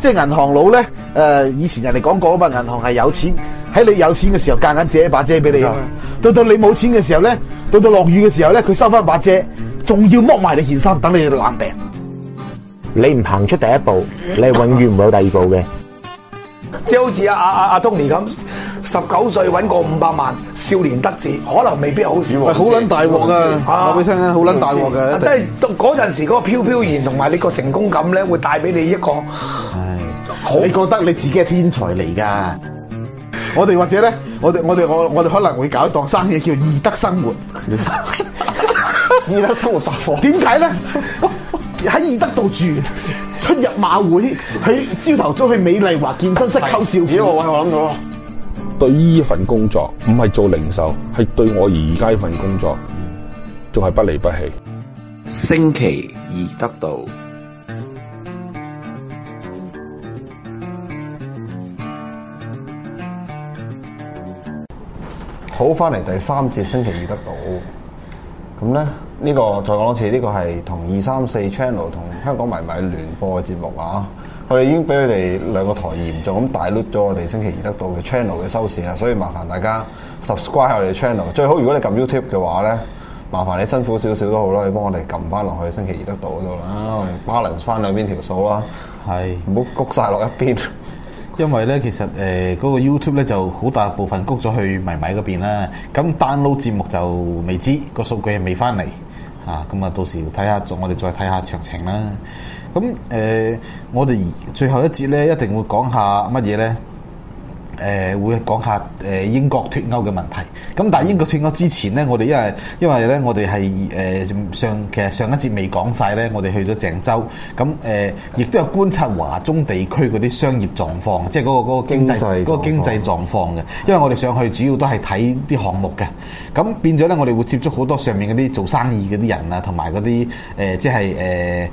即係銀行佬咧，以前人哋講過啊嘛，銀行係有錢，喺你有錢嘅時候夾硬借一把遮俾你啊嘛，到你冇錢嘅時候咧，到落雨嘅時候咧，佢收翻把遮，仲要剝埋你件衫，等你冷病。 你唔行出第一步，你係永遠唔會有第二步嘅。 即係好似阿 Tony 咁，19歲揾個500萬，少年得志，可能未必好少。 好撚大鑊啊！話俾你聽啊，好撚大鑊嘅。 即係到嗰陣時嗰個飄飄然同埋你個成功感咧，會帶俾你一個好。 你覺得你自己係天才嚟㗎？我哋或者咧，我哋可能會搞一檔生意叫易德生活。易德生活百貨點解咧？喺易德度住，出入馬會，喺朝頭早去美麗華健身室溝少婦。我諗到啦。 對於呢份工作，唔係做零售，係對我而家呢份工作，仲係不離不棄。 星期易德道。 好，翻嚟第3節星期易德道。咁咧，呢個再講多次，呢個係同234 channel 同香港迷迷聯播嘅節目啊！佢哋已經俾佢哋兩個台嚴重咁大 load 咗我哋星期易德道嘅 channel 嘅收視啊，所以麻煩大家 subscribe 我哋 channel。最好如果你撳 YouTube 嘅話咧，麻煩你辛苦少少都好啦，你幫我哋撳翻落去星期易德道嗰度啦，我哋 balance 翻兩邊條數啦，係唔好谷晒落一邊。 因為咧，其實嗰個 YouTube 咧就好大部分谷咗去迷迷嗰邊啦。咁 download 節目就未知，個數據係未翻嚟嚇。咁啊，到時睇下，我哋再睇下詳情啦。咁我哋最後一節咧一定會講下乜嘢咧？會講下英國脫歐嘅問題。咁但係英國脫歐之前咧，我哋因為咧，我哋係其實上一節未講晒咧，我哋去咗鄭州，咁亦都有觀察華中地區嗰啲商業狀況，即係嗰個經濟狀況嘅。因為我哋上去主要都係睇啲項目嘅，咁變咗咧，我哋會接觸好多上面嗰啲做生意嗰啲人啊，同埋嗰啲即係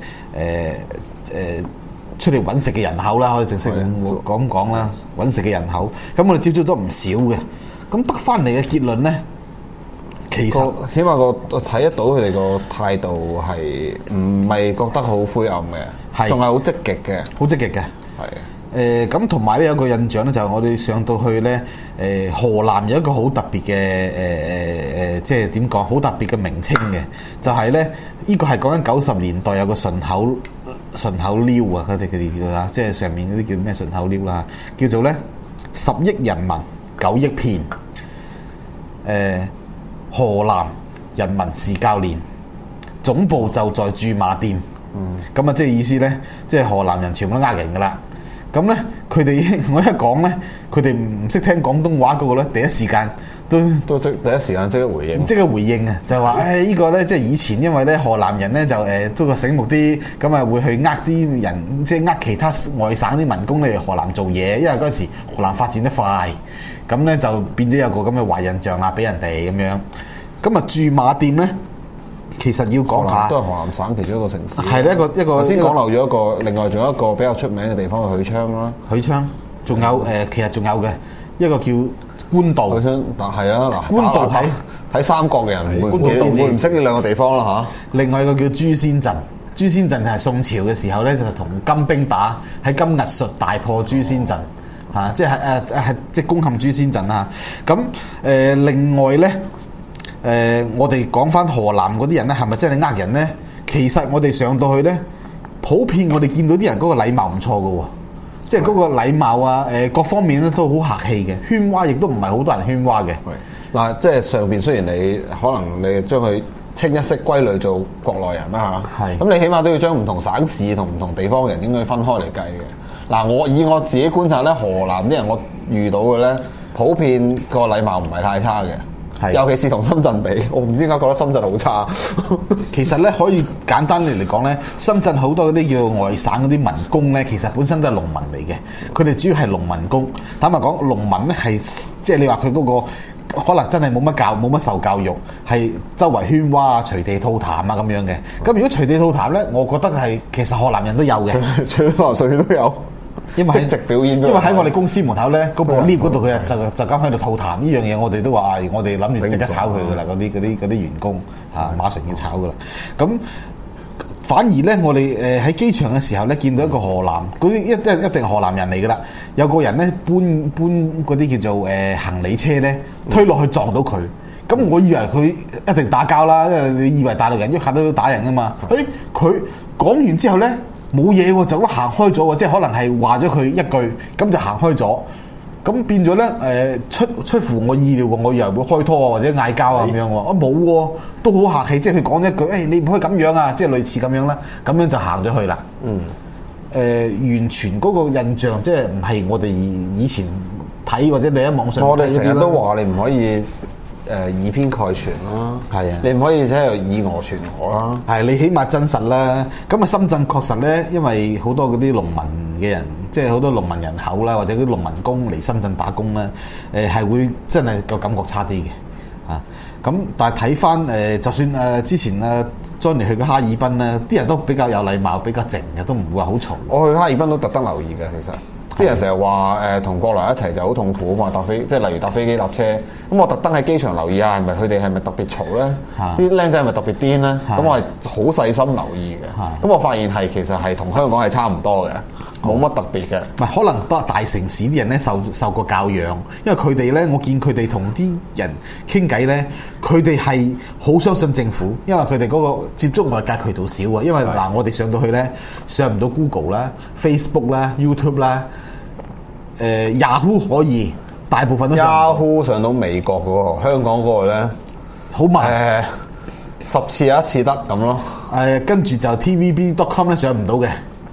出嚟揾食嘅人口啦，可以正式講啦，揾食嘅人口，咁我哋接觸咗唔少嘅，咁得翻嚟嘅結論咧，其實起碼睇得到佢哋個態度係唔係覺得好灰暗嘅，仲係好積極嘅， 好積極嘅，係咁同埋咧有個印象咧，就係我哋上到去咧，河南有一個好特別嘅即係點講，好特別嘅名稱嘅，就係咧呢個係講緊90年代有個順口溜啊，佢哋叫啊，即係上面嗰啲叫咩順口溜啦，叫做咧10億人民9億騙，河南人民是教練，總部就在駐馬店，咁啊即係意思咧，即係河南人全部都呃人噶啦，咁咧佢哋我一講咧，佢哋唔識聽廣東話嗰個咧，第一時間都第一時間即刻回應啊！ 就係話呢個咧，即係以前因為咧河南人咧就都個醒目啲，咁啊會去呃啲人，即係呃其他外省啲民工嚟河南做嘢，因為嗰陣時河南發展得快，咁咧就變咗有個咁嘅壞印象啦，俾人哋咁樣。咁啊駐馬店咧，其實要講下都係河南省其中一個城市。 係咧一個先講漏咗一個，另外仲有一個比較出名嘅地方係許昌啦。 許昌仲有其實仲有嘅一個叫官渡， 係啊， 官渡喺三國嘅人會唔識呢兩個地方啦嚇。 另外一個叫朱仙鎮，朱仙鎮就係宋朝嘅時候咧，就同金兵打喺金屹術大破朱仙鎮嚇，即係即係攻陷朱仙鎮啊。咁另外咧我哋講翻河南嗰啲人咧，係咪真係呃人咧？其實我哋上到去咧，普遍我哋見到啲人嗰個禮貌唔錯㗎喎。即係嗰個禮貌啊，各方面咧都好客氣嘅，喧嘩亦都唔係好多人喧嘩嘅。 嗱，即係上邊雖然你可能你將佢清一色歸類做國內人啦嚇，咁你起碼都要將唔同省市同唔同地方嘅人應該分開嚟計嘅。嗱，以我自己觀察咧，河南啲人我遇到嘅咧，普遍個禮貌唔係太差嘅。尤其是同深圳比，我唔知點解覺得深圳好差。 其實咧，可以簡單嚟講咧，深圳好多嗰啲叫外省嗰啲民工咧，其實本身都係農民嚟嘅。佢哋主要係農民工。坦白講，農民咧係即係你話佢嗰個可能真係冇乜受教育，係周圍喧嘩啊、隨地吐痰啊咁樣嘅。咁如果隨地吐痰咧，我覺得係其實河南人都有嘅， 全河上面都有。因為直表演， 因為喺我哋公司門口咧，嗰部 lift 嗰度佢就咁喺度吐痰，呢樣嘢我哋都話，我哋諗住即刻炒佢噶啦，嗰啲員工嚇馬上要炒噶啦。咁反而咧，我哋喺機場嘅時候咧，見到一個河南嗰啲一定係河南人嚟噶啦，有個人咧搬嗰啲叫做行李車咧，推落去撞到佢。咁我以為佢一定打交啦，因為你以為大陸人一下都打人噶嘛。佢講完之後咧冇嘢喎，就咁行開咗喎，即係可能係話咗佢一句，咁就行開咗。咁變咗咧出乎我意料喎，我以為會開拖啊或者嗌交啊咁樣喎，冇喎，都好客氣，即係佢講一句，你唔可以咁樣啊，即係類似咁樣啦，咁樣就行咗去啦。完全嗰個印象即係唔係我哋以前睇或者你喺網上， 我哋成日都話你唔可以以偏概全啦， 係啊， 你唔可以喺度以訛傳訛啦。 係你起碼真實啦。咁啊，深圳確實咧，因為好多嗰啲農民嘅人，即係好多農民人口啦，或者啲農民工嚟深圳打工咧，係會真係個感覺差啲嘅啊。咁但係睇翻就算之前Johnny 去嘅哈爾濱咧，啲人都比較有禮貌，比較靜嘅，都唔會話好嘈。 我去哈爾濱都特登留意嘅，其實。啲人成日話同國內一齊就好痛苦啊嘛，即係例如搭飛機搭車，咁我特登喺機場留意下，佢哋係咪特別嘈咧？啲僆仔係咪特別癲咧？咁我係好細心留意嘅。咁我發現其實係同香港係差唔多嘅，冇乜特別嘅。 唔係可能都係大城市啲人咧受過教養，因為佢哋咧，我見佢哋同啲人傾偈咧，佢哋係好相信政府，因為佢哋嗰個接觸外界渠道少啊。因為嗱，我哋上到去咧，上唔到 Google 啦、Facebook 啦、YouTube 啦。Yahoo 可以，大部分都 Yahoo 上到美國嗰個，香港嗰個咧好慢 ，10次有1次得咁咯。 跟住就 TVB.com 咧上唔到嘅。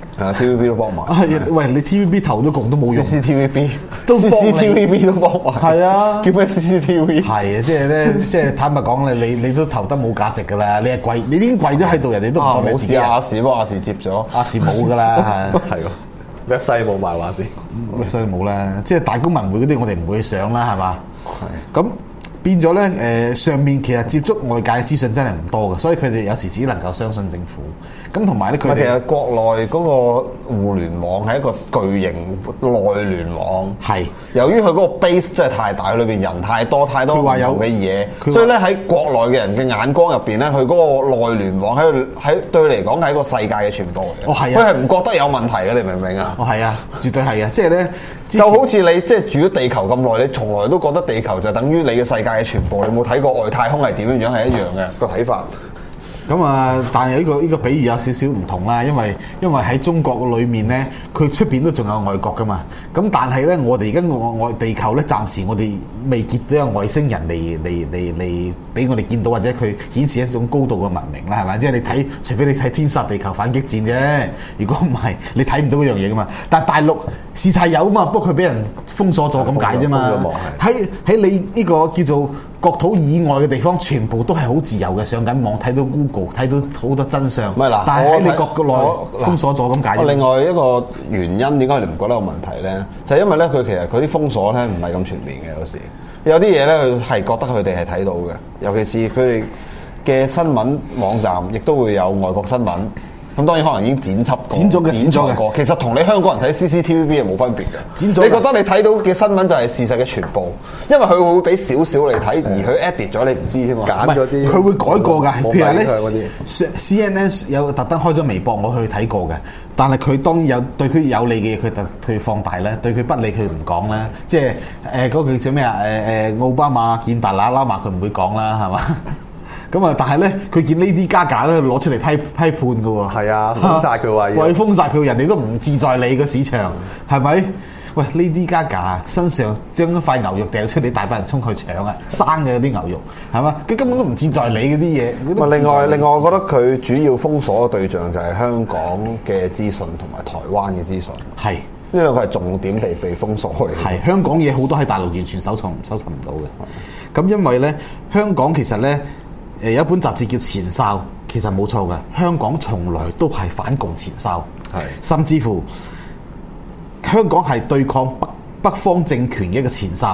TVB 都幫埋。 喂，你 TVB 投咗共都冇用。 CCTVB 都幫你 CCTVB 都幫埋。 係啊。 叫咩 CCTV？ 係啊，即係咧，即係坦白講咧，你都投得冇價值㗎啦。你係貴，你已經貴咗喺度，人哋都唔當你自己。 亞視不過亞視接咗。 亞視冇㗎啦，係。 係喎。website 冇埋話先 ，website冇啦，即係大公文匯嗰啲我哋唔會去上啦，係嘛？係。咁變咗咧，上面其實接觸外界嘅資訊真係唔多嘅，所以佢哋有時只能夠相信政府。咁同埋咧，佢哋其實國內嗰個互聯網係一個巨型內聯網， 係由於佢嗰個 base 真係太大，裏邊人太多唔同嘅嘢，所以咧喺國內嘅人嘅眼光入邊咧，佢嗰個內聯網喺對佢嚟講係一個世界嘅傳播嚟嘅。 係啊， 佢係唔覺得有問題嘅，你明唔明啊？ 係啊，絕對係啊，即係咧， 就好似你即係住咗地球咁耐，你從來都覺得地球就等於你嘅世界嘅傳播，你冇睇過外太空係點樣樣係一樣嘅個睇法。 咁啊，但係呢個比喻有少少唔同啦，因為喺中國裏面咧，佢出邊都仲有外國噶嘛。咁但係咧，我哋而家外地球咧，暫時我哋未見到有外星人嚟俾我哋見到，或者佢顯示一種高度嘅文明啦，係咪？即係你睇，除非你睇《天煞地球反擊戰》啫。如果唔係，你睇唔到嗰樣嘢噶嘛。但係大陸事實有嘛，不過佢俾人封鎖咗咁解啫嘛。喺你呢個叫做國土以外嘅地方，全部都係好自由嘅，上緊網睇到 Google，睇到好多真相。 唔係嗱， 但係喺你國內封鎖咗咁解。 另外一個原因點解你唔覺得有問題咧？就係因為咧，佢其實佢啲封鎖咧唔係咁全面嘅，有時有啲嘢咧，佢係覺得佢哋係睇到嘅，尤其是佢哋嘅新聞網站亦都會有外國新聞。咁當然可能已經剪輯過，剪咗嘅。其實同你香港人睇 CCTV 係冇分別嘅。剪咗。你覺得你睇到嘅新聞就係事實嘅全部，因為佢會俾少少你睇，而佢 edit 咗你唔知啫嘛。 揀咗啲。 佢會改過㗎。譬如咧，CNN 有特登開咗微博，我去睇過嘅。但係佢當然有對佢有利嘅嘢，佢放大咧；對佢不利，佢唔講啦。即係嗰句叫咩啊？奧巴馬見達賴喇嘛，佢唔會講啦，係嘛？咁啊！但係咧，佢見Lady Gaga咧攞出嚟批判嘅喎。 係啊，封殺佢話。 為封殺佢，人哋都唔自在你個市場，係咪？喂，Lady Gaga身上將一塊牛肉掉出嚟，大班人衝去搶啊！生嘅嗰啲牛肉係嘛？佢根本都唔自在你嗰啲嘢。 另外，我覺得佢主要封鎖嘅對象就係香港嘅資訊同埋台灣嘅資訊。係呢兩個係重點地被封鎖嘅。 係香港嘢好多喺大陸完全搜尋唔到嘅。咁因為咧，香港其實咧。有一本雜誌叫前哨，其實冇錯嘅。香港從來都係反共前哨，甚至乎香港係對抗北方政權嘅一個前哨。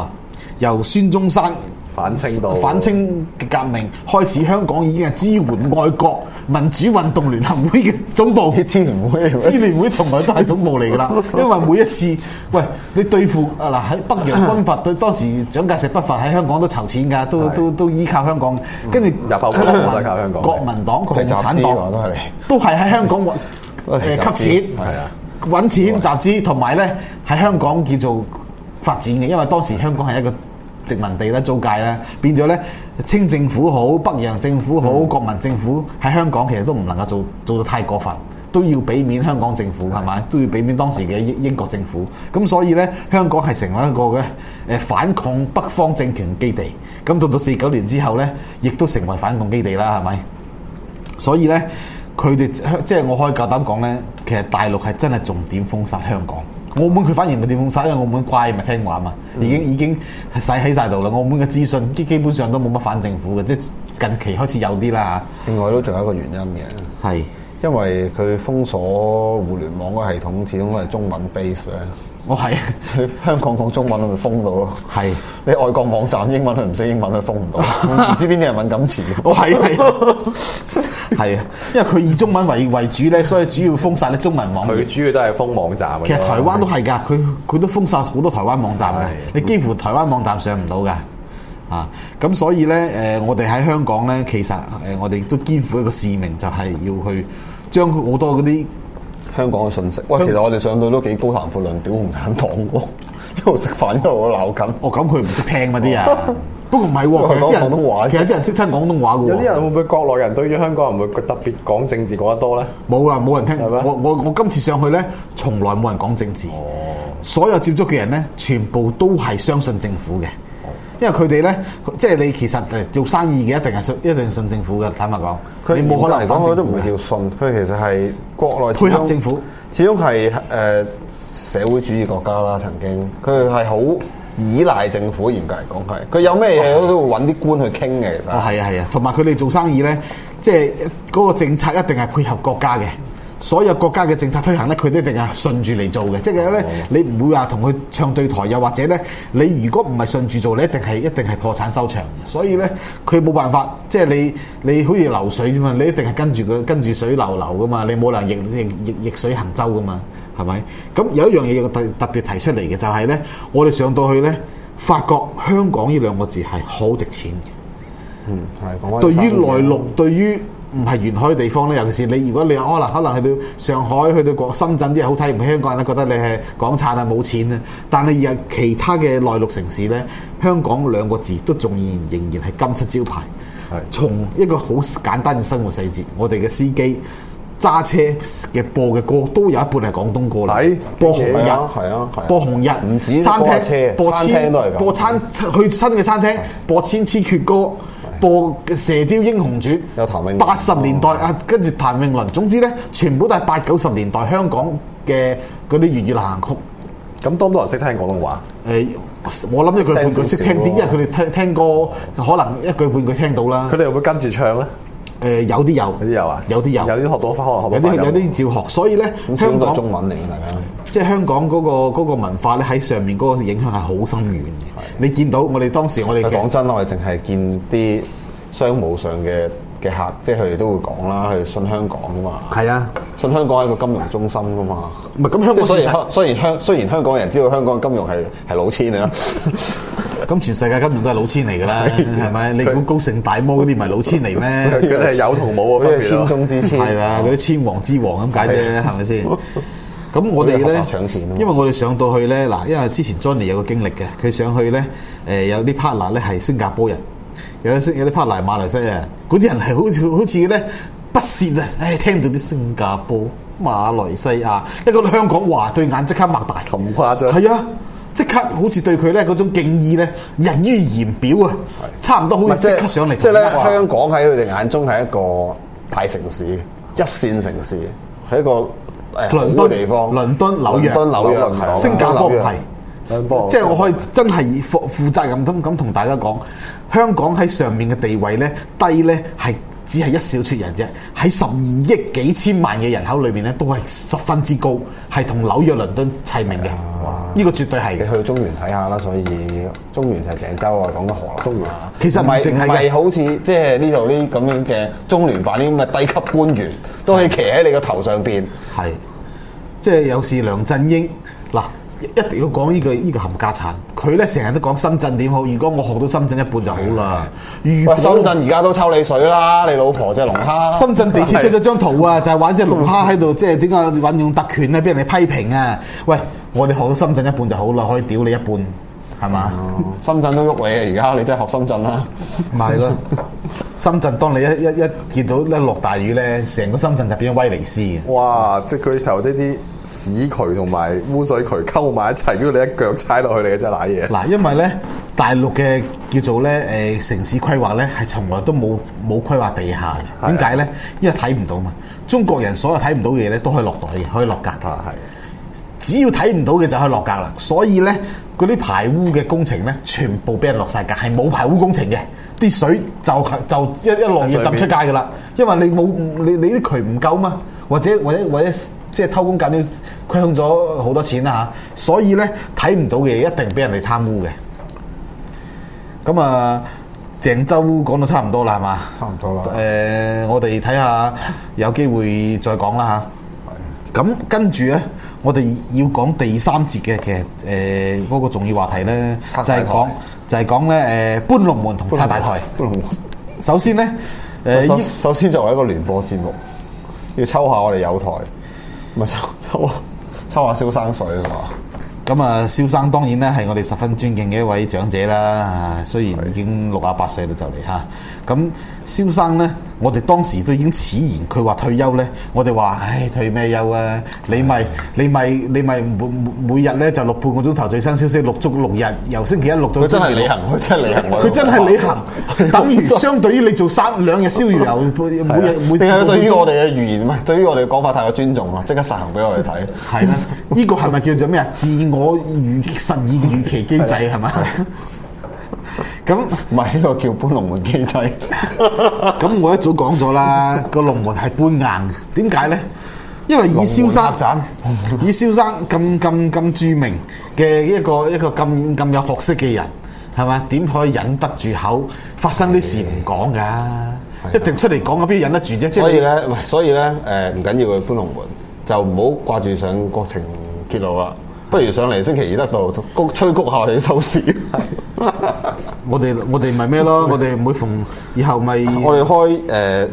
由孫中山反清到反清嘅革命開始，香港已經係支援愛國民主運動聯合會嘅總部。 支聯會支聯會從來都係總部嚟㗎啦，因為每一次，喂，你對付嗱喺北洋軍閥對當時蔣介石北伐喺香港都籌錢㗎，都依靠香港，跟住入口都係靠香港國民黨、共產黨都係嚟， 都係喺香港吸錢、 係啊， 揾錢集資，同埋咧喺香港叫做發展嘅，因為當時香港係一個殖民地啦、租界啦，變咗咧清政府好、北洋政府好、國民政府喺香港其實都唔能夠做到太過分，都要俾面香港政府係咪？都要俾面當時嘅英國政府。咁所以咧，香港係成為一個嘅反抗北方政權基地。咁到49年之後咧，亦都成為反共基地啦，係咪？所以咧，佢哋即係我可以夠膽講咧，其實大陸係真係重點封殺香港。澳門佢反而唔係點封殺，因為澳門乖咪聽話嘛，已經係使喺晒度啦。澳門嘅資訊基本上都冇乜反政府嘅，即係近期開始有啲啦嚇。 另外都仲有一個原因嘅， 係因為佢封鎖互聯網嗰個系統，始終都係中文 base 咧。 我係所以香港講中文都會封到咯。 係你外國網站英文佢唔識英文，佢封唔到，唔知邊啲係敏感詞。 我係係啊，因為佢以中文為主咧，所以主要封殺咧中文網頁。 佢主要都係封網站。 其實台灣都係㗎，佢都封殺好多台灣網站㗎，你幾乎台灣網站上唔到㗎。啊，咁所以咧我哋喺香港咧，其實我哋都肩負一個使命，就係要去將好多嗰啲香港嘅信息。喂，其實我哋上到都幾高談闊論，屌共產黨喎，一路食飯一路鬧緊。 哦，咁佢唔識聽嗰啲人。不過唔係喎， 佢講廣東話， 其實啲人識聽廣東話嘅喎。 有啲人會唔會國內人對於香港人會特別講政治講得多咧？ 冇啊，冇人聽。 係咩？ 我今次上去咧，從來冇人講政治。所有接觸嘅人咧，全部都係相信政府嘅。因為佢哋咧，即係你其實做生意嘅一定信政府嘅。坦白講，你冇可能反政府嘅。 佢都唔係叫信，佢其實係國內配合政府， 始終係社會主義國家啦。曾經佢係好依賴政府，嚴格嚟講係。佢有咩嘢都會揾啲官去傾嘅。其實係啊，同埋佢哋做生意咧，即係嗰個政策一定係配合國家嘅。所有國家嘅政策推行咧，佢都一定係順住嚟做嘅。即係咧，你唔會話同佢唱對台，又或者咧，你如果唔係順住做，你一定係破產收場。所以咧，佢冇辦法，即係你好似流水啫嘛，你一定係跟住水流噶嘛，你冇能逆水行舟噶嘛，係咪？咁有一樣嘢要特別提出嚟嘅就係咧，我哋上到去咧，發覺香港呢兩個字係好值錢嘅。 係講對於內陸，對於唔係沿海嘅地方咧，尤其是你，如果你可能去到上海、去到深圳啲人好睇唔起香港人咧，覺得你係港產啊、冇錢啊。但係有其他嘅內陸城市咧，香港兩個字都仍然係金漆招牌。係從一個好簡單嘅生活細節，我哋嘅司機揸車嘅播嘅歌都有一半係廣東歌嚟，播紅日， 係啊， 播紅日， 唔止餐廳播餐廳都係咁， 播去新嘅餐廳播千千闕歌。播《射雕英雄傳》， 有譚詠麟 80年代啊，跟住譚詠麟，總之咧，全部都係80、90年代香港嘅嗰啲粵語流行曲。 咁多唔多人識聽廣東話？ 我諗一句半句識聽啲，因為佢哋聽歌可能一句半句聽到啦。 佢哋會唔會跟住唱咧？ 有啲有啊， 有啲有啲學到可能學到有啲照學，所以咧香港中文嚟嘅大家， 即係香港嗰個文化咧喺上面嗰個影響係好深遠嘅。你見到我哋當時我哋講真，我哋淨係見啲商務上嘅客，即係佢哋都會講啦，佢哋信香港噶嘛。係啊，信香港係一個金融中心噶嘛。 唔係咁香港雖然香港人知道香港金融係老千啊。 咁全世界金融都係老千嚟㗎啦，係咪？你估高盛大摩嗰啲唔係老千嚟咩？ 佢哋係有同冇啊， 千中之千。係啦，嗰啲千王之王咁解啫，係咪先？咁我哋咧，因為我哋上到去咧，嗱，因為之前 Johnny 有個經歷嘅，佢上去咧，有啲 partner 咧係新加坡人，有啲 partner 係馬來西亞，嗰啲人係好似咧不屑啊！聽到啲新加坡、馬來西亞，一講到香港話，對眼即刻擘大， 咁誇張？ 係啊！即刻好似對佢咧嗰種敬意咧，溢於言表啊！差唔多好似即刻上嚟。 即係咧，香港喺佢哋眼中係一個大城市、一線城市，係一個倫敦地方。倫敦、紐約、新加坡唔係。即係我可以真係負責任咁同大家講，香港喺上面嘅地位咧低咧係只係一小撮人啫。喺12億幾千萬嘅人口裏面咧，都係十分之高，係同紐約、倫敦齊名嘅。呢個絕對係嘅。 你去中原睇下啦，所以中原就係鄭州啊，講緊河南。中原其實唔係好似即係呢度呢咁樣嘅中聯辦呢咁嘅低級官員都可以騎喺你個頭上邊。 係，即係有時梁振英嗱。一定要講呢個冚家產，佢咧成日都講深圳點好。如果我學到深圳一半就好啦。如果深圳而家都抽你水啦，你老婆隻龍蝦。 深圳地鐵出咗張圖啊，就係玩隻龍蝦喺度，即係點解運用特權咧，俾人哋批評啊！喂，我哋學到深圳一半就好啦，可以屌你一半，係嘛？ 深圳都喐你啊！而家你真係學深圳啦， 咪係咯。深圳當你一見到一落大雨咧，成個深圳就變咗威尼斯嘅。 哇！即係佢頭呢啲屎渠同埋污水渠溝埋一齊，如果你一腳踩落去，你真係瀨嘢。 嗱，因為咧大陸嘅叫做咧城市規劃咧係從來都冇規劃地下嘅。點解咧？因為睇唔到嘛。中國人所有睇唔到嘅嘢咧都可以落袋嘅，可以落格嘅。只要睇唔到嘅就可以落格啦。所以咧嗰啲排污嘅工程咧，全部俾人落晒格，係冇排污工程嘅。啲水就一落雨浸出街噶啦，因為你冇你啲渠唔夠嘛，或者即係偷工減料虧空咗好多錢啦嚇，所以咧睇唔到嘅嘢一定俾人哋貪污嘅。咁啊，鄭州講到差唔多啦，係嘛？ 差唔多啦。 我哋睇下有機會再講啦嚇。咁跟住咧，我哋要講第三節嘅其實嗰個重要話題咧，就係講咧搬龍門同拆大台。首先咧首先作為一個聯播節目，要抽下我哋有台，咪抽下蕭生水係嘛？ 咁啊，蕭生當然咧係我哋十分尊敬嘅一位長者啦。雖然已經68歲啦就嚟嚇。咁蕭生咧，我哋當時都已經此言，佢話退休咧，我哋話唉退咩休啊？你咪每日咧就錄半個鐘頭最新消息，錄足6日，由星期一錄到。佢真係履行，佢真係履行，等於相對於你做2日逍遙遊，每定係對於我哋嘅預言唔係對於我哋嘅講法太過尊重啦，即刻實行俾我哋睇。 係啦，呢個係咪叫做咩啊？自我實現預期機制係咪？咁唔係呢個叫搬龍門機制。 咁我一早講咗啦，個龍門係搬硬。點解咧？因為以蕭生咁著名嘅一個咁有學識嘅人，係嘛？點可以忍得住口發生啲事唔講㗎？一定出嚟講，邊忍得住啫？ 所以咧，唔緊要嘅搬龍門，就唔好掛住上國情揭露啦。不如上嚟星期二得到吹谷下我哋啲收視。 我哋咪咩咯？我哋每逢以後咪我哋開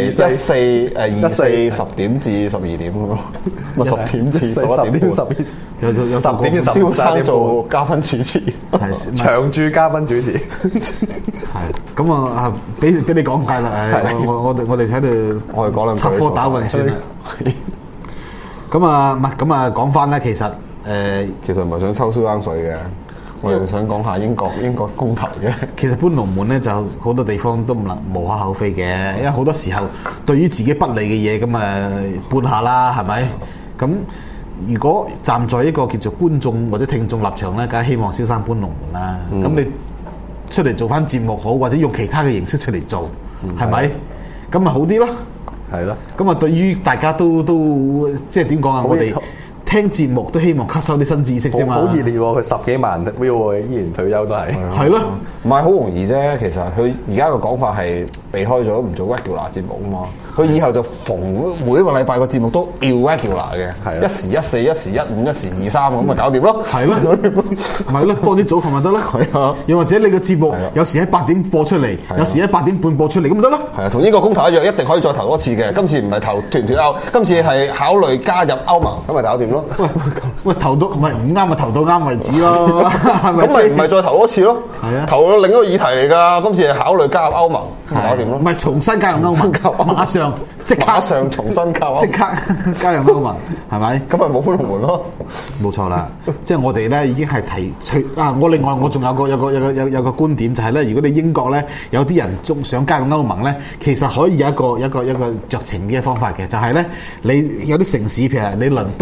14 10點至12點咯，咪10點至11點半。 有 10點至蕭生做嘉賓主持， 長駐嘉賓主持。 係咁啊！俾你講快啦！我哋喺度我哋講兩句插科打諢算啦。咁啊，唔係咁啊，講翻咧，其實唔係想抽蕭生水嘅。我哋想講下英國公投嘅。其實搬龍門咧就好多地方都唔能無可厚非嘅，因為好多時候對於自己不利嘅嘢咁搬下啦，係咪？咁如果站在一個叫做觀眾或者聽眾立場咧，梗係希望蕭生搬龍門啦。咁你出嚟做翻節目好，或者用其他嘅形式出嚟做，係咪？咁咪好啲咯。係咯。咁啊，對於大家都即係點講啊？我哋聽節目都希望吸收啲新知識啫嘛。好熱烈喎！佢10幾萬 view 喎，依然退休都係。係咯， 唔係好容易啫。其實佢而家嘅講法係避開咗唔做 regular 節目啊嘛。佢以後就逢每一個禮拜個節目都 irregular 嘅，一時14，一時15，一時23咁咪搞掂咯。係咯，咪咯，多啲組合咪得咯。係啊，又或者你個節目有時喺8點播出嚟，有時喺8點半播出嚟，咁咪得咯。係啊，同呢個公投一樣，一定可以再投多次嘅。今次唔係投脱唔脱歐，今次係考慮加入歐盟，咁咪搞掂咯。喂，投到唔啱咪投到啱為止咯，係咪？咁咪唔係再投多次咯？係啊，投到另一個議題嚟㗎。今次係考慮加入歐盟，搞掂咯。唔係重新加入歐盟，馬上重新加入，即刻加入歐盟，係咪？咁咪冇搬龍門咯？冇錯啦，即係我哋咧已經係提出啊！我另外我仲有個觀點就係咧，如果你英國咧有啲人仲想加入歐盟咧，其實可以有一個酌情嘅方法嘅，就係咧你有啲城市譬如你倫敦啊。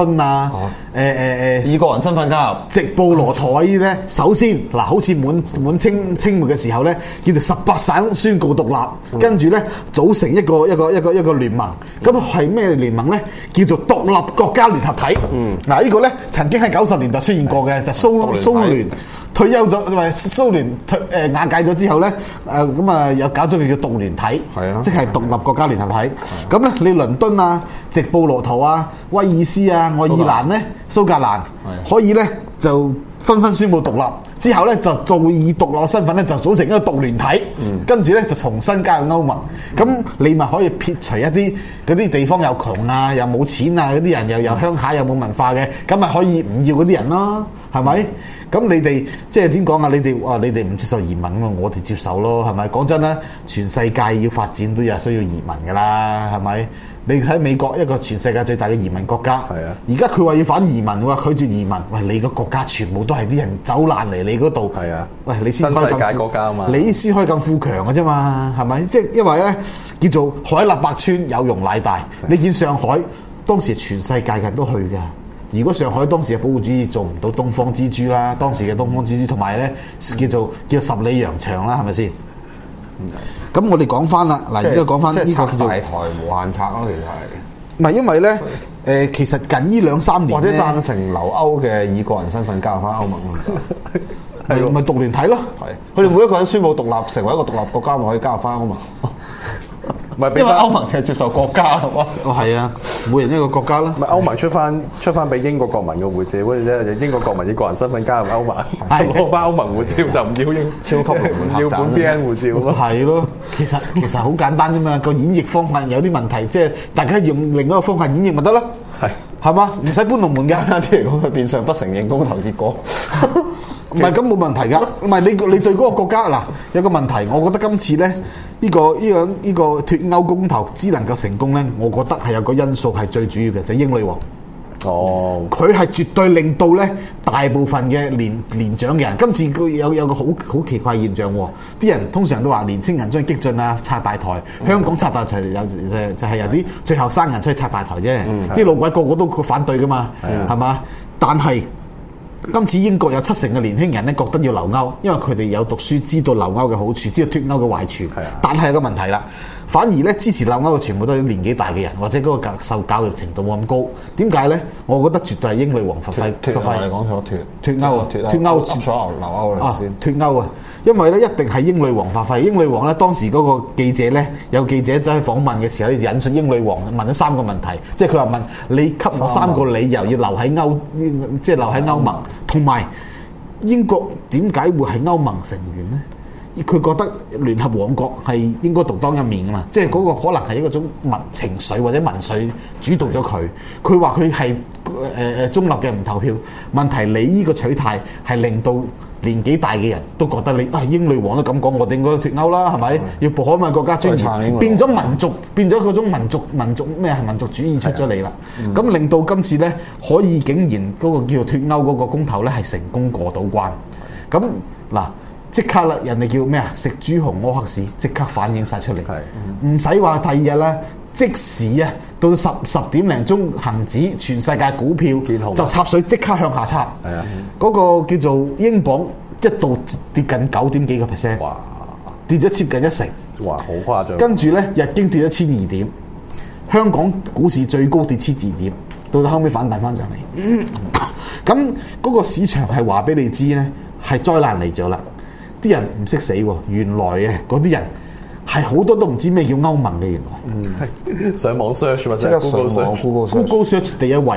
啊， 以個人身份加入。 直布羅陀呢啲咧，首先嗱，好似滿清末嘅時候咧，叫做18省宣告獨立，跟住咧組成一個聯盟。咁係咩聯盟咧？叫做獨立國家聯合體。嗱，呢個咧曾經喺90年代出現過嘅，就蘇聯退休咗，唔係蘇聯瓦解咗之後咧，咁啊又搞咗佢叫獨聯體，即係獨立國家聯合體。咁咧，你倫敦啊、直布羅陀啊、威爾斯啊、愛爾蘭咧、蘇格蘭可以咧就紛紛宣布獨立，之後咧就做以獨立身份咧就組成一個獨聯體，跟住咧就重新加入歐盟。咁你咪可以撇除一啲嗰啲地方又窮啊、又冇錢啊嗰啲人，又鄉下又冇文化嘅，咁咪可以唔要嗰啲人咯，係咪？咁你哋即係點講啊？你哋唔接受移民啊，我哋接受咯，係咪？講真啦，全世界要發展都有需要移民噶啦，係咪？你睇美國一個全世界最大嘅移民國家，而家佢話要反移民，拒絕移民，喂，你個國家全部都係啲人走難嚟你嗰度，喂，你先開新世界國家啊嘛， 你先可以咁富強嘅啫嘛，係咪？即係因為咧叫做海納百川，有容乃大。你見上海當時全世界嘅人都去㗎。如果上海當時嘅保護主義做唔到東方之珠啦，當時嘅東方之珠同埋咧叫十里洋場啦，係咪先？咁我哋講翻啦，嗱，而家講翻呢個叫做大台無限拆咯，其實係。 唔係因為咧其實近呢2-3年或者贊成留歐嘅以個人身份加入翻歐盟咪獨聯體咯， 佢哋每一個人宣布獨立，成為一個獨立國家，咪可以加入翻歐盟。 唔係因為歐盟淨係接受國家係嘛？ 係啊，每人一個國家啦。 咪歐盟出翻俾英國國民嘅護照，或者英國國民以個人身份加入歐盟，攞翻歐盟護照就唔要超級唔要本 BN 護照咯。 係咯，其實好簡單啫嘛，個演繹方法有啲問題，即係大家用另一個方法演繹咪得咯。係嘛，唔使搬龍門㗎。 簡單啲嚟講，佢變相不承認公投結果。 唔係咁冇問題㗎，唔係你對嗰個國家嗱有個問題，我覺得今次咧呢個脫歐公投只能夠成功咧，我覺得係有個因素係最主要嘅，就係英女王。佢係絕對令到咧大部分嘅年長嘅人，今次佢有個好奇怪現象喎，啲人通常都話年青人中意激進啊，拆大台。香港拆大台就係有啲最後生人出去拆大台啫，啲老鬼個個都反對㗎嘛，係嘛？但係今次英國有70%嘅年輕人咧覺得要留歐，因為佢哋有讀書，知道留歐嘅好處，知道脫歐嘅壞處。但係有個問題啦，反而咧支持留歐嘅全部都係年紀大嘅人，或者嗰個受教育程度冇咁高。點解咧？我覺得絕對係英女王發揮。 脫歐你講錯脫歐啊！脫歐咗留歐啦先。 脫歐啊！因為咧一定係英女王發揮。英女王咧當時嗰個記者咧有記者走去訪問嘅時候，你引述英女王問咗3個問題，即係佢話問你給我3個理由要留喺即係留喺歐盟。同埋英國點解會係歐盟成員呢？佢覺得聯合王國係應該獨當一面㗎嘛，即係嗰個可能係一種情緒或者民粹主導咗佢。佢話佢係中立嘅唔投票。問題你呢個取態係令到年紀大嘅人都覺得你英女王都咁講，我哋應該脫歐啦，係咪？要保衞國家尊嚴，變咗民族，變咗嗰種民族咩係民族主義出咗嚟啦。咁令到今次咧可以竟然嗰個叫做脫歐嗰個公投咧係成功過到關。咁嗱即刻啦，人哋叫咩啊？食豬紅柯克士，即刻反映晒出嚟，唔使話第2日啦。即時啊，到10點零鐘恒指全世界股票就插水，即刻向下插。嗰個叫做英鎊一度跌近9點幾個 %，跌咗接近1成。 哇，好誇張！ 跟住咧，日經跌咗1,200點，香港股市最高跌1,200點，到後尾反彈翻上嚟。咁嗰個市場係話俾你知咧，係災難嚟咗啦！啲人唔識死喎，原來嘅嗰啲人。係好多都唔知咩叫歐盟嘅原來， 上網 search 或者 Google search 第1位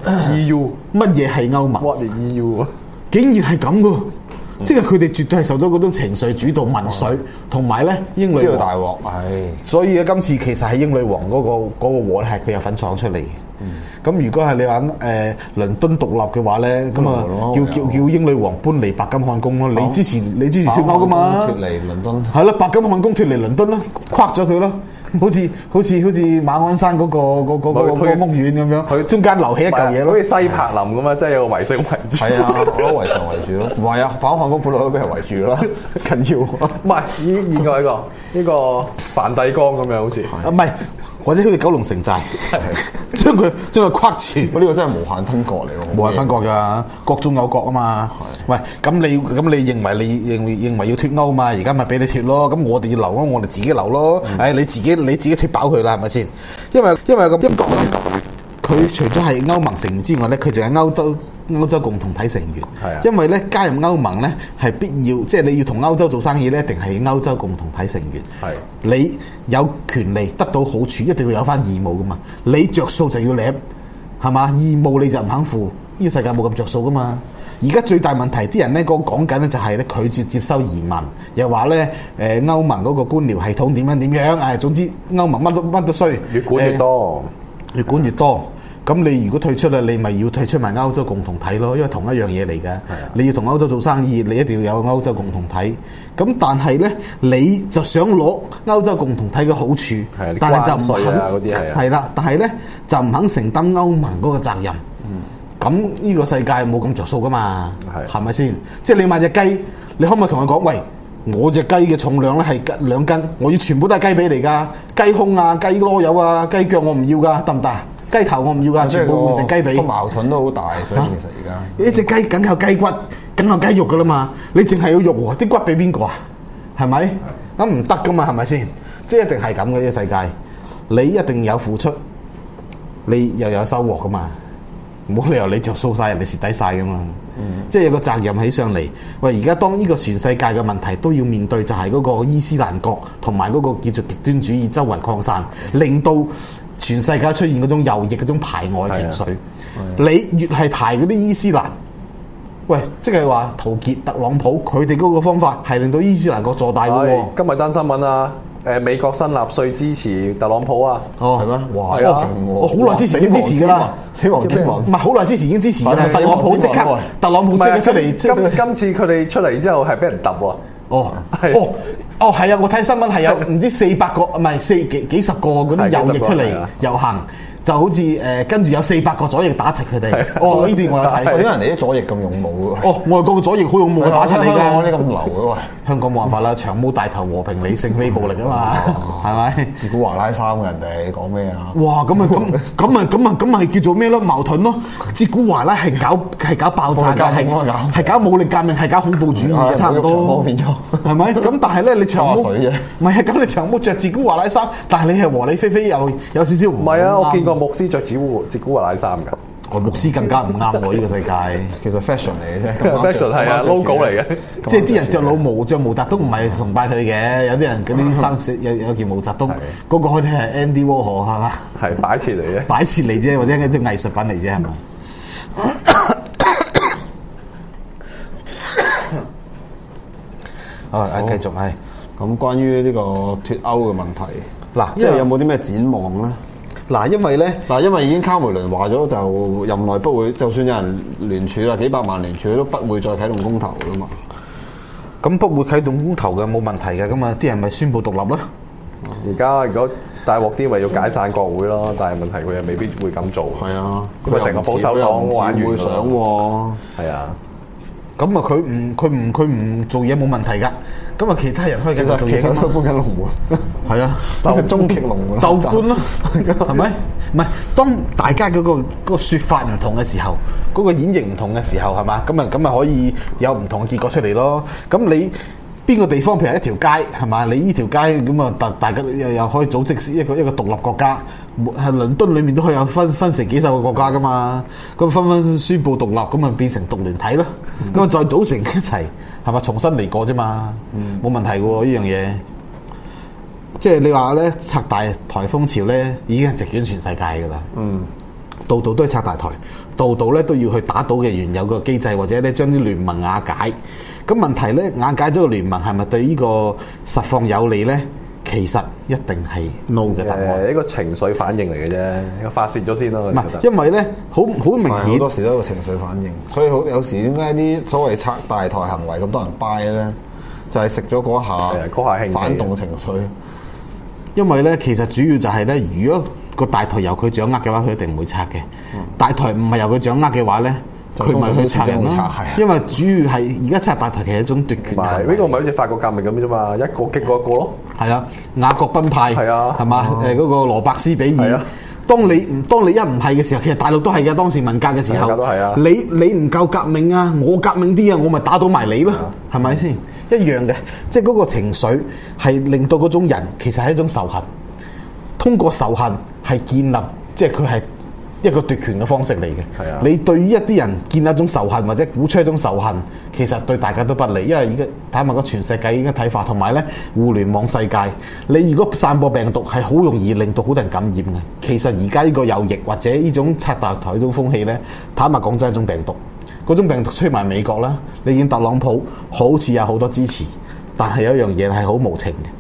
EU 乜嘢係歐盟 ？What is EU 啊？ 竟然係咁噶，即係佢哋絕對係受咗嗰種情緒主導民粹，同埋咧英女王大鑊， 所以咧今次其實係英女王嗰個鑊咧係佢有份闖出嚟。咁如果係你話倫敦獨立嘅話咧，咁啊叫英女王搬離白金漢宮咯。你支持脫歐噶嘛？ 脫離倫敦係咯，白金漢宮脫離倫敦咯，框咗佢咯。好似馬鞍山嗰個屋苑咁樣，佢中間留起一嚿嘢咯， 好似西柏林咁啊，即係有個圍城圍住。 係啊，我都圍牆圍住咯。唔係啊，白金漢宮本來都俾人圍住啦，緊要。 唔係意外呢個梵蒂岡咁樣好似。 唔係或者好似九龍城寨，將佢框住。 呢個真係無限分割嚟喎， 無限分割㗎，國中有國啊嘛。喂，咁你認為要脱歐嘛？而家咪俾你脱咯。咁我哋要留咯，我哋自己留咯。你自己脱飽佢啦，係咪先？因為個英國咧，佢除咗係歐盟成員之外咧，佢仲係歐洲共同體成員。 係啊。 因為咧加入歐盟咧係必要，即係你要同歐洲做生意咧，一定係歐洲共同體成員。 係。 你有權利得到好處，一定要有翻義務噶嘛。你着數就要領，係嘛？義務你就唔肯付，呢個世界冇咁着數噶嘛。而家最大問題，啲人咧講緊咧就係咧拒絕接收移民，又話咧歐盟嗰個官僚系統點樣，總之歐盟乜都衰， 越管越多， 越管越多。咁你如果退出啦，你咪要退出埋歐洲共同體咯，因為同一樣嘢嚟㗎。你要同歐洲做生意，你一定要有歐洲共同體。咁但係咧，你就想攞歐洲共同體嘅好處，但係就唔肯嗰啲係啦。但係咧就唔肯承擔歐盟嗰個責任。咁呢個世界冇咁着數㗎嘛？係咪先？即係你買隻雞，你可唔可以同佢講，喂，我隻雞嘅重量咧係2斤，我要全部都係雞髀嚟㗎，雞胸啊、雞籮柚啊、雞腳我唔要㗎，得唔得？雞頭我唔要㗎，全部換成雞髀。 個矛盾都好大，所以其實而家呢隻雞梗有雞骨，梗有雞肉㗎啦嘛，你淨係要肉喎，啲骨俾邊個啊？係咪？咁唔得㗎嘛，係咪先？即係一定係咁嘅呢個世界，你一定有付出，你又有收穫㗎嘛。冇理由你着數晒，人哋蝕底晒噶嘛。即係有個責任起上嚟。喂，而家當呢個全世界嘅問題都要面對，就係嗰個伊斯蘭國同埋嗰個叫做極端主義周圍擴散，令到全世界出現嗰種右翼嗰種排外情緒。你越係排嗰啲伊斯蘭，喂，即係話陶傑、特朗普佢哋嗰個方法係令到伊斯蘭國坐大嘅喎。 今日單新聞啊！美國新納粹支持特朗普啊！ 係咩？哇！ 係啊！ 我好耐之前已經支持㗎啦， 死亡之王唔係好耐之前已經支持㗎啦。特朗普即刻出嚟。 今次佢哋出嚟之後係俾人揼喎。 係啊！我睇新聞係有唔知400個，唔係幾十個嗰啲右翼出嚟遊行。就好似跟住有400個左翼打柒佢哋。呢段我有睇。 點解人哋啲左翼咁勇武嘅？ 外國嘅左翼好勇武嘅，打柒你㗎。 我呢咁流嘅喂。 香港冇辦法啦，長毛大頭和平理性非暴力啊嘛，係咪？ 自古華拉衫嘅人哋講咩啊？ 哇！咁咪叫做咩咯？矛盾咯！自古華拉係搞爆炸嘅，係搞武力革命，係搞恐怖主義嘅，差唔多。係咪？咁但係咧，你長毛唔係啊？咁你長毛着自古華拉衫，但係你係和理非非又有少少唔係啊！我見過牧師着自古華拉衫㗎。 個牧師更加唔啱喎！呢個世界其實 fashion 嚟嘅啫 ，fashion 係啊 logo 嚟嘅。 即係啲人着老毛着毛澤東唔係崇拜佢嘅，有啲人嗰啲衫有件毛澤東，嗰個可能係 Andy Warhol 係嘛？係擺設嚟嘅， 擺設嚟啫，或者一啲藝術品嚟啫，係咪？繼續係。 咁關於呢個脱歐嘅問題， 嗱， 即係有冇啲咩展望咧？ 因為已經卡梅倫話咗就任內不會，就算有人聯署啦，幾百萬聯署都不會再啟動公投噶嘛。 咁不會啟動公投嘅冇問題嘅，咁啊啲人咪宣布獨立咯。 而家如果大鑊啲，咪要解散國會咯。但係問題佢又未必會咁做。 係啊， 咁咪成個保守黨玩完會想喎。 係啊， 咁啊佢唔做嘢冇問題㗎。咁啊，其他人可以繼續做嘢㗎嘛？ 搬緊龍門， 係啊， 終極龍門鬥官咯，係咪？唔係，當大家嗰個説法唔同嘅時候，嗰個演繹唔同嘅時候，係嘛？咁啊可以有唔同嘅結果出嚟咯。咁你邊個地方譬如一條街係嘛？你呢條街咁啊，大家又可以組織一個獨立國家。係倫敦裏面都可以有分成幾十個國家噶嘛？咁紛紛宣布獨立，咁咪變成獨聯體咯。咁啊再組成一齊。係咪重新嚟過啫嘛？冇問題嘅喎，呢樣嘢。即係你話咧，拆大台風潮咧，已經係席捲全世界㗎啦。度度都係拆大台，度度咧都要去打倒嘅原有個機制，或者咧將啲聯盟瓦解。咁問題咧，瓦解咗個聯盟係咪對呢個實況有利咧？其實一定係 no 嘅答案。 一個情緒反應嚟嘅啫，一個發泄咗先咯。 唔係，因為咧好明顯， 好多時都係個情緒反應。所以有時點解啲所謂拆大台行為咁多人 buy 咧，就係食咗嗰下反動情緒。 因為咧，其實主要就係咧，如果個大台由佢掌握嘅話，佢一定唔會拆嘅。大台唔係由佢掌握嘅話咧， 佢咪去拆人咯係啊。 因為主要係而家拆大台其實係一種奪權唔係行為呢個咪好似法國革命咁啫嘛，一個擊過一個咯。 係啊，雅各賓派係啊係嘛？嗰個羅伯斯比爾係啊。 當你一唔係嘅時候，其實大陸都係嘅。當時文革嘅時候， 文革都係啊你唔夠革命啊，我革命啲啊，我咪打倒埋你咯，係咪先？一樣嘅，即係嗰個情緒係令到嗰種人其實係一種仇恨，通過仇恨係建立，即係佢係一個奪權嘅方式嚟嘅。 係啊你對於一啲人建立一種仇恨或者鼓吹一種仇恨，其實對大家都不利，因為而家坦白講，全世界已經睇法同埋咧互聯網世界，你如果散播病毒係好容易令到好多人感染嘅。其實而家呢個右翼或者呢種拆大台呢種風氣咧，坦白講真係一種病毒。嗰種病毒吹埋美國啦，你見特朗普好似有好多支持，但係有一樣嘢係好無情嘅。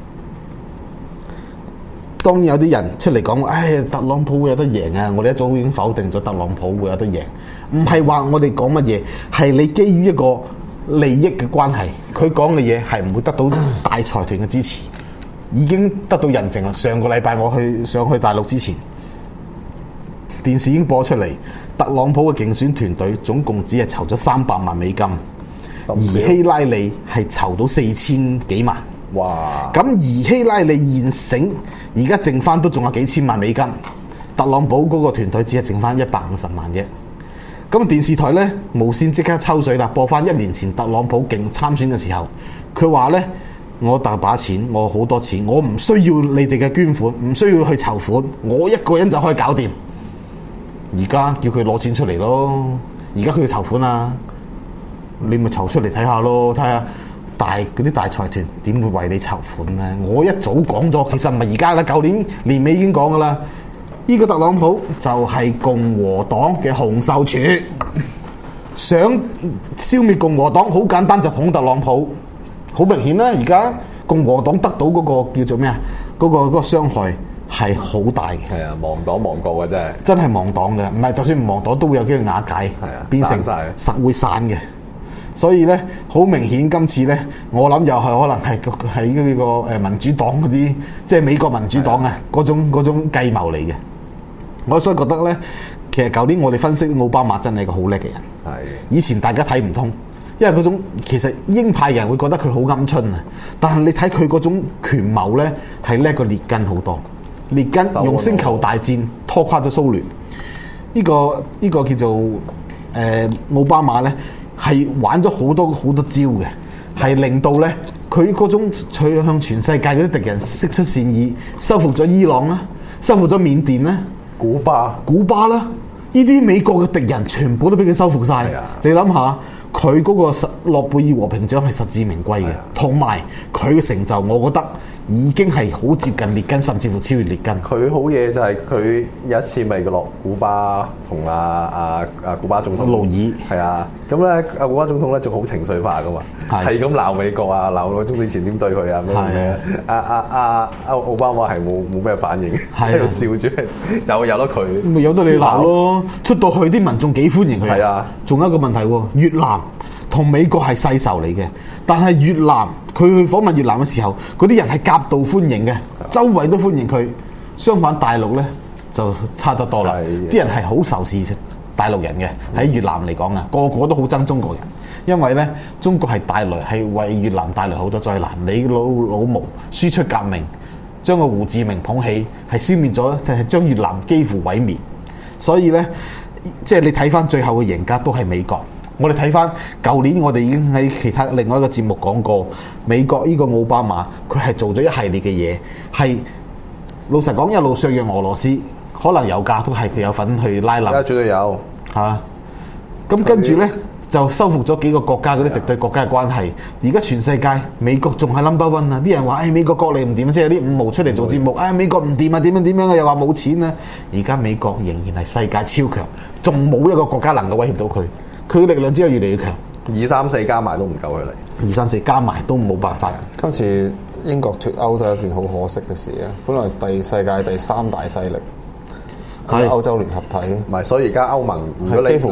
當然有啲人出嚟講，特朗普會有得贏啊！我哋一早已經否定咗特朗普會有得贏，唔係話我哋講乜嘢，係你基於一個利益嘅關係，佢講嘅嘢係唔會得到大財團嘅支持，已經得到印證啦。上個禮拜我上去大陸之前，電視已經播出嚟。特朗普嘅競選團隊總共只係籌咗300萬美金，而希拉里係籌到4000幾萬。 哇！ 咁而希拉里現成而家剩翻都仲有幾千萬美金，特朗普嗰個團隊只係剩翻150萬啫。咁電視台呢，無線即刻抽水啦，播翻1年前特朗普競參選嘅時候，佢話呢：我大把錢，我好多錢，我唔需要你哋嘅捐款，唔需要去籌款，我一個人就可以搞掂。而家叫佢攞錢出嚟咯，而家佢要籌款啊，你咪籌出嚟睇下咯，睇下嗰啲大財團點會為你籌款咧？我一早講咗，其實唔係而家啦，舊年年尾已經講噶啦。呢個特朗普就係共和黨嘅洪秀柱，想消滅共和黨，好簡單就捧特朗普，好明顯啦。而家共和黨得到嗰個叫做咩啊？嗰個傷害係好大嘅。 係啊，亡黨亡國啊，真係。 真係亡黨嘅，唔係就算唔亡黨都會有機會瓦解， 係啊， 變成散晒實會散嘅。所以咧，好明顯今次咧，我諗又係可能係呢個民主黨嗰啲，即係美國民主黨啊嗰種計謀嚟嘅。我所以覺得咧，其實舊年我哋分析奧巴馬真係一個好叻嘅人。 係。 以前大家睇唔通，因為嗰種其實鷹派人會覺得佢好鵪鶉啊，但係你睇佢嗰種權謀咧，係叻過列根好多。列根用星球大戰拖垮咗蘇聯，呢個叫做奧巴馬咧，係玩咗好多招嘅，係令到咧佢嗰種佢向全世界嗰啲敵人釋出善意，收復咗伊朗啦，收復咗緬甸啦，古巴啦，呢啲美國嘅敵人全部都俾佢收復晒。你諗下，佢嗰個諾貝爾和平獎係實至名歸嘅，同埋佢嘅成就，我覺得已經係好接近列根，甚至乎超越列根。 佢好嘢就係佢有一次咪落古巴同古巴總統勞爾係啊，咁咧古巴總統咧仲好情緒化噶嘛，係咁鬧美國啊，鬧中以前點對佢啊咁樣。奧巴馬係冇咩反應，喺度笑住，由得佢， 咪由得你鬧咯。出到去啲民眾幾歡迎佢。 係啊， 仲有一個問題喎，越南同美國係世仇嚟嘅，但係越南佢去訪問越南嘅時候，嗰啲人係夾道歡迎嘅，周圍都歡迎佢。相反大陸咧就差得多啦，啲人係好仇視大陸人嘅。喺越南嚟講啊，個個都好憎中國人，因為咧中國係為越南帶來好多災難。你老毛輸出革命，將個胡志明捧起，係消滅咗，就係將越南幾乎毀滅。所以咧，即係你睇翻最後嘅贏家都係美國。我哋睇翻舊年，我哋已經喺其他另外一個節目講過，美國呢個奧巴馬佢係做咗一系列嘅嘢，係老實講一路削弱俄羅斯，可能油價都係佢有份去拉冧。 絕對有嚇。咁跟住咧就收復咗幾個國家嗰啲敵對國家嘅關係。而家全世界美國仲係 number one 啊！啲人話美國國力唔掂，即係有啲五毛出嚟做節目，美國唔掂啊，點樣啊，又話冇錢啊！而家美國仍然係世界超強，仲冇一個國家能夠威脅到佢。佢嘅力量只有越嚟越強 ，2、3、4加埋都唔夠佢嚟， 2、3、4加埋都冇辦法。 今次英國脱歐都係一件好可惜嘅事啊！本來世界第3大勢力，係歐洲聯合體， 唔係，所以而家歐盟，如果你脱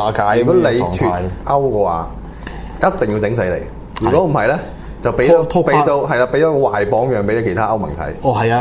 歐嘅話，一定要整死你。如果唔係咧，就俾咗個壞榜樣俾你其他歐盟睇。 哦，係啊，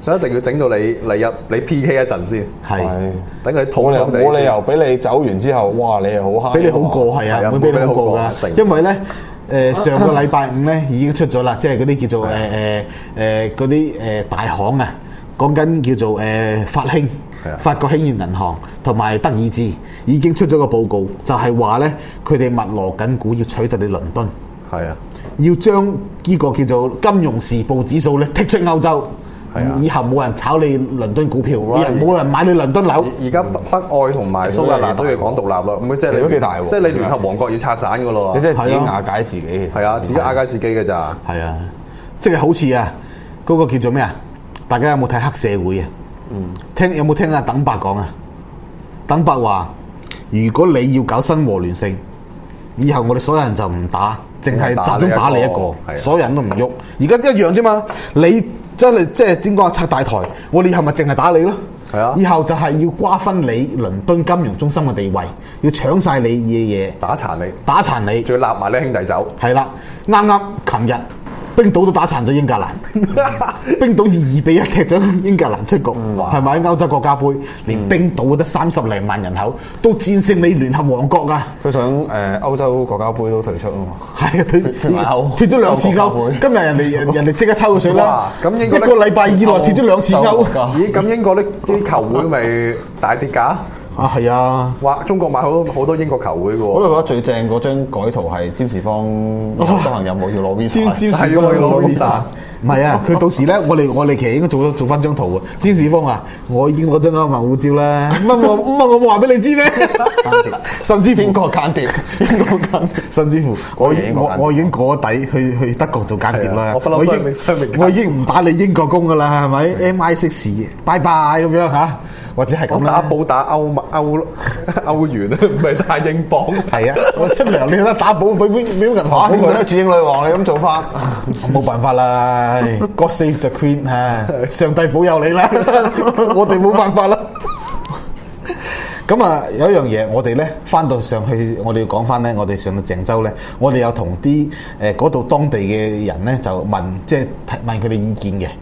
所以一定要整到你 PK 一陣先， 係等佢冇理由痛地冇理由俾你走完之後，哇！你係好嗨， 俾你好過係啊，唔會俾你好過㗎。因為咧上個禮拜五咧已經出咗啦，即係嗰啲叫做嗰啲大行啊，講緊叫做法興。法國興業銀行同埋德意志已經出咗個報告，就係話咧佢哋密鑼緊鼓要取代你倫敦， 係啊， 要將呢個叫做金融時報指數咧剔出歐洲，以後冇人炒你倫敦股票，冇人買你倫敦樓。 而家北愛同埋蘇格蘭都要講獨立咯，咁即係你都幾大喎， 即係你聯合王國要拆散噶咯， 你即係自己瓦解自己， 係啊，自己瓦解自己嘅咋， 係啊，即係好似啊嗰個叫做咩啊？大家有冇睇黑社會啊？有冇聽阿鄧伯講啊？鄧伯話：如果你要搞新和聯勝，以後我哋所有人就唔打，淨係集中打你一個，所有人都唔喐。而家一樣啫嘛。你真係即係點講啊？拆大台，我哋以後咪淨係打你咯。係啊。以後就係要瓜分你倫敦金融中心嘅地位，要搶晒你嘅嘢，打殘你， 仲要立埋你兄弟走。 係啦，啱琴日。冰島都打殘咗英格蘭，冰島以2-1踢咗英格蘭出局，係咪？歐洲國家杯，連冰島得30零萬人口都戰勝你聯合王國啊！ 佢想歐洲國家杯都退出啊嘛， 係啊，退咗2次歐，今日人哋即刻抽咗水啦！ 咁英國一個禮拜以內退咗2次歐， 咦？咁英國啲球會咪大跌價？ 啊，係啊！ 哇！中國買好多英國球會嘅喎。 我都覺得最正嗰張改圖係詹士邦執行任務要攞 visa， 詹士邦要攞 visa。唔係啊，佢到時咧，我哋其實應該做翻張圖啊。詹士邦啊，我已經攞張歐盟護照啦。乜我冇話俾你知咩？甚至乎英國間諜， 甚至乎我已經過底去德國做間諜啦。我已經唔打你英國工噶啦，係咪？MI6拜拜咁樣嚇。或者係咁打寶打歐元啊，唔係打英鎊。 係啊，我出糧你得打寶俾銀行。 你覺得主英女王你咁做法， 冇辦法啦。God save the Queen 嚇，上帝保佑你啦。我哋冇辦法啦。咁啊，有一樣嘢，我哋咧翻到上去，我哋要講翻咧，我哋上到鄭州咧，我哋有同啲嗰度當地嘅人咧就問，即係問佢哋意見嘅。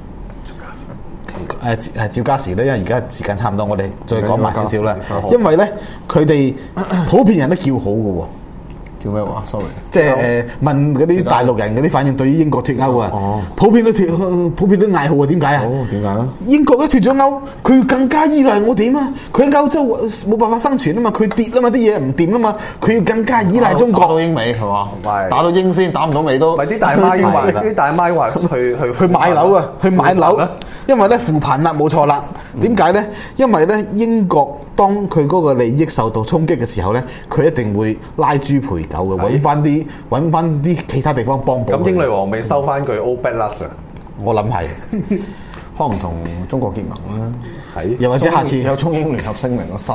趙家時咧，因為而家時間差唔多，我哋再講埋少少啦。因為咧，佢哋普遍人都叫好嘅喎。 叫咩話 ？sorry， 即係問嗰啲大陸人嗰啲反應對於英國脫歐啊，普遍都嗌好啊。點解啊？ 點解咧？ 英國一脫咗歐，佢更加依賴我點啊？佢喺歐洲冇辦法生存啊嘛，佢跌啊嘛，啲嘢唔掂啊嘛，佢要更加依賴中國。 打到英美係嘛？打到英先，打唔到美都。 咪啲大媽話，啲大媽話去買樓啊，去買樓。因為咧扶貧啦，冇錯啦。點解咧？因為咧英國當佢嗰個利益受到衝擊嘅時候咧，佢一定會拉豬賠狗嘅，揾翻啲其他地方幫補。 咁英女王未收翻句 All Bad Luck？ 我諗係， 可能同中國結盟啦。 係，又或者下次有中英聯合聲明個新。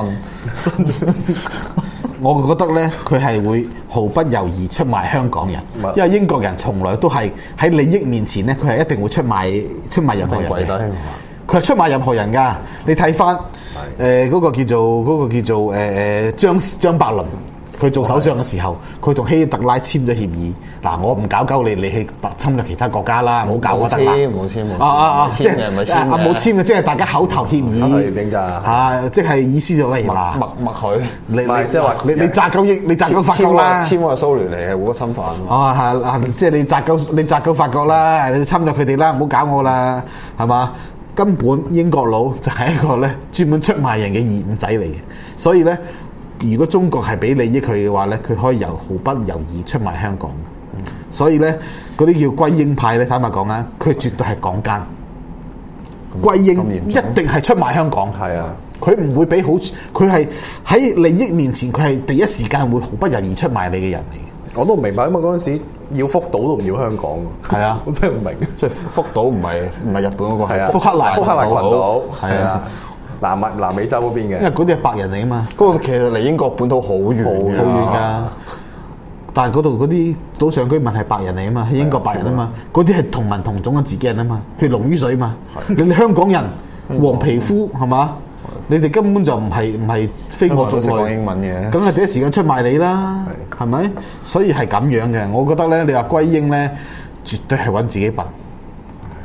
我覺得咧，佢係會毫不猶豫出賣香港人，因為英國人從來都係喺利益面前咧，佢係一定會出賣任何人嘅。佢係出賣任何人㗎。你睇翻嗰個叫做張伯倫。佢做首相嘅時候，佢同希特拉簽咗協議。嗱，我唔搞鳩你，你去侵略其他國家啦，唔好搞我得啦。 冇簽， 即係冇簽嘅，即係大家口頭協議。 口頭協定咋？ 即係意思就係嗱， 默許。 你即係話你炸鳩法國啦。 簽個蘇聯嚟係冇得侵犯。 即係你炸鳩法國啦，你侵略佢哋啦，唔好搞我啦，係嘛？根本英國佬就係一個咧專門出賣人嘅二五仔嚟嘅，所以咧。如果中國係俾利益佢嘅話咧，佢可以毫不猶豫出賣香港。所以咧，嗰啲叫歸英派咧，坦白講啊，佢絕對係港奸。歸英一定係出賣香港。係啊，佢唔會俾好處，佢係喺利益面前，佢係第一時間會毫不猶豫出賣你嘅人嚟嘅。 我都唔明白，因為嗰陣時要福島都唔要香港。係啊，我真係唔明。 即係福島唔係日本嗰個，係福克蘭群島。 係啊。南美洲嗰邊嘅， 因為嗰啲係白人嚟啊嘛， 嗰個其實離英國本土好遠㗎。但係嗰度嗰啲島上居民係白人嚟啊嘛，係英國白人啊嘛，嗰啲係同文同種嘅自己人啊嘛，血濃於水啊嘛。你哋香港人黃皮膚係嘛？你哋根本就唔係非我族類， 講英文嘅， 梗係第一時間出賣你啦，係咪？所以係咁樣嘅。我覺得咧，你話歸英咧，絕對係揾自己笨。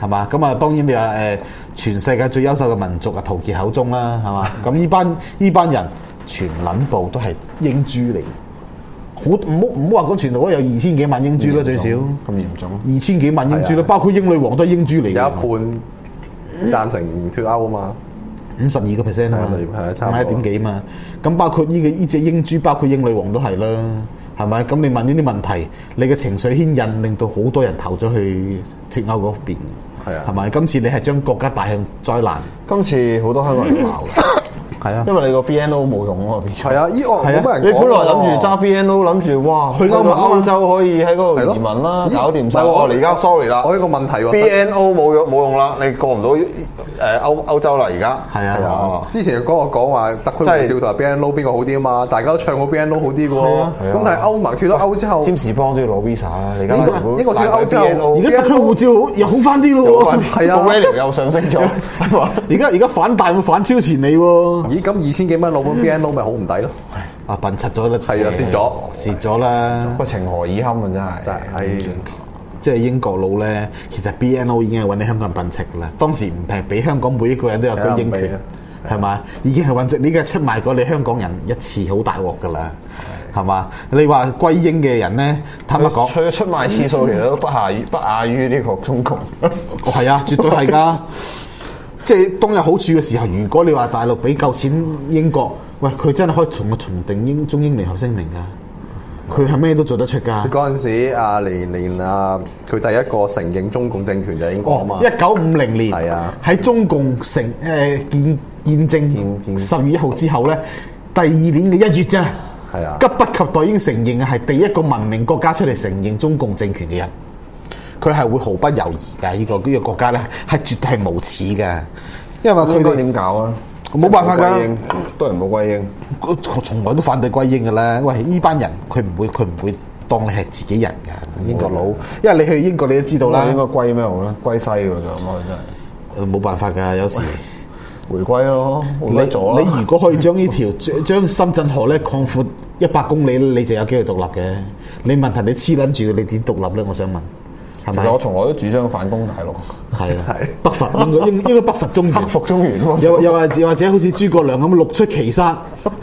係嘛？咁啊，當然你話全世界最優秀嘅民族啊，陶傑口中啦，係嘛？咁呢班人全撚部都係英豬嚟，唔好話講全部都有2000幾萬英豬啦，最少咁嚴重 2000幾萬英豬啦，包括英女王都係英豬嚟嘅， 有一半贊成脱歐啊嘛。 52%啊嘛， 係啊，差唔多 1點幾嘛。咁包括呢隻英豬，包括英女王都係啦，係咪？咁你問呢啲問題，你嘅情緒牽引，令到好多人投咗去脱歐嗰邊， 係啊， 係咪？今次你係將國家帶向災難， 今次好多香港人都鬧嘅。 係啊， 因為你個 BNO 冇用啊嘛，變咗係啊，依個冇乜人講喎。 你本來諗住揸 BNO，諗住哇去歐洲可以喺嗰度移民啦，搞掂晒。我而家 sorry 啦， 我呢個問題喎 ，BNO 冇用啦，你過唔到歐洲啦而家。 係啊， 之前嗰個講話特區護照同埋 BNO 邊個好啲啊嘛，大家都唱過 BNO 好啲嘅喎。咁但係歐盟脱咗歐之後， 占士邦都要攞 visa 啦。而家英國脱歐之後， 而家特區護照又好翻啲咯喎， 係啊 value 又上升咗。 而家反彈會反超前你喎。 咦？咁2000幾蚊攞本 BNO 咪好唔抵咯？ 啊，笨柒咗啦， 係啊，蝕咗啦。 個情何以堪啊！真係， 即係英國佬咧，其實 BNO 已經係揾你香港人笨柒噶啦。當時唔平，俾香港每一個人都有居英權，係嘛？已經係揾你而家出賣過你香港人一次，好大鑊噶啦，係嘛？你話歸英嘅人咧，坦白講， 佢出賣次數其實都不亞於呢個中共。 係啊，絕對係㗎。即係當有好處嘅時候，如果你話大陸俾夠錢英國，喂，佢真係可以同我重訂中英聯合聲明㗎。佢係咩都做得出㗎。 嗰陣時連佢第一個承認中共政權就係英國啊嘛。 1950年係啊， 喺中共見證10月1號之後咧，第二年嘅1月啫。 係啊， 急不及待已經承認係第一個文明國家出嚟承認中共政權嘅人。佢係會毫不猶豫㗎，呢個國家咧係絕對係無恥㗎，因為佢哋點搞啊？ 冇辦法㗎， 多人冇歸英， 我從來都反對歸英㗎啦。喂，呢班人佢唔會當你係自己人㗎，英國佬。因為你去英國你都知道啦。 應該歸咩好咧？歸西㗎咋咁啊！真係冇辦法㗎，有時回歸咯， 你如果可以將呢條將深圳河咧擴闊100公里，你就有機會獨立嘅。你問題你黐撚住你點獨立咧？我想問。 其實我從來都主張反攻大陸， 係啊，北伐應該北伐中原， 北伐中原喎。 又或者好似諸葛亮咁六出祁山，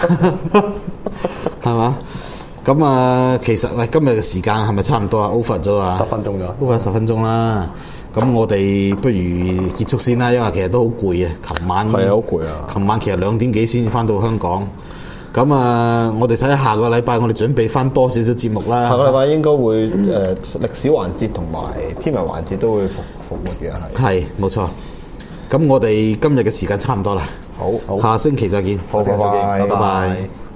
係嘛？咁啊，其實喂，今日嘅時間係咪差唔多啊？over 咗啊？ 10分鐘咗 ，over 10分鐘啦。咁我哋不如結束先啦，因為其實都好攰啊。琴晚係啊，好攰啊！ 琴晚其實2點幾先翻到香港。咁啊，我哋睇下下個禮拜，我哋準備翻多少少節目啦。 下個禮拜應該會歷史環節同埋天文環節都會復活嘅， 係冇錯。咁我哋今日嘅時間差唔多啦。 好， 下星期再見。 好，拜拜。